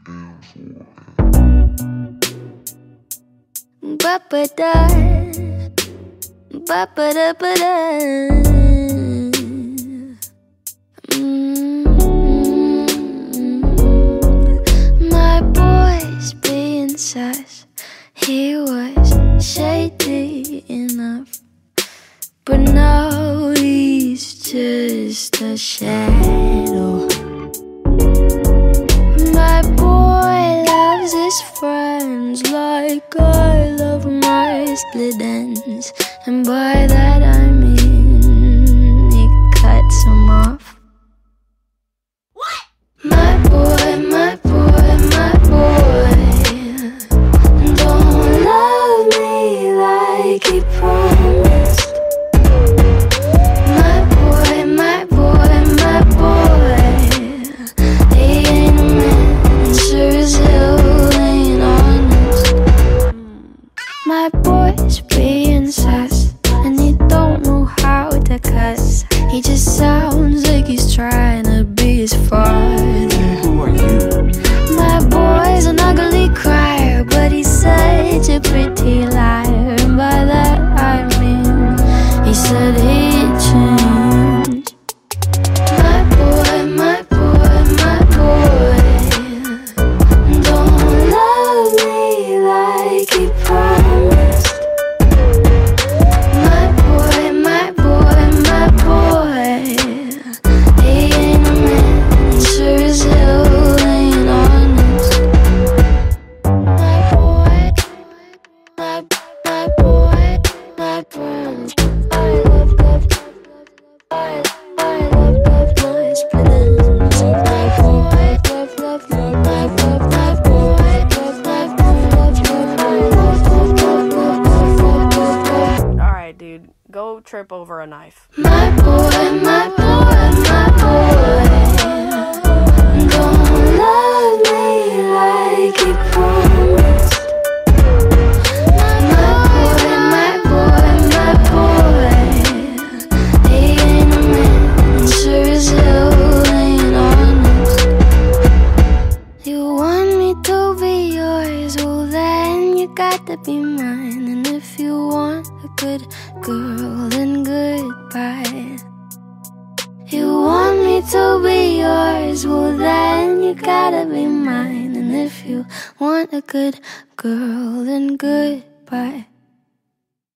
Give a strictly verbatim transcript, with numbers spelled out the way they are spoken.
Ba-ba-da, ba-ba-da-ba-da. Mm. My boy's being sus. He was shady enough, but now he's just a shadow. My boy loves his friends like I love my split ends, and by that I mean he cuts them off. What? My boy, my boy, my boy don't love me like he promised. My boy, my boy, my boy, he ain't a man, sure as hell ain't honest. My boy's being sus, and he don't know how to cuss. He just sounds like he's trying to be his father. Who are you? My boy's an ugly crier, but he's such a pretty liar, and by that I mean he said he'd change. My boy, my boy, my boy don't love me like he promised. My boy, my boy, my boy, he ain't a man, sure as hell ain't honest. My boy, my, my boy, my boy, I love, love, I, I love, love my split ends. My boy, love, love, love, my love, my boy, love, my love, love, I love, love, love, love, love, love, love. Alright, dude, go trip over a knife. My boy, my boy, my boy don't love me like he promised. My boy, my boy, my boy, he ain't a man, sure as hell ain't honest. You want me to be yours, well then you got to be mine. And if you want a good girl, then goodbye. You want me to be yours, well then you gotta be mine. And if you want a good girl, then goodbye.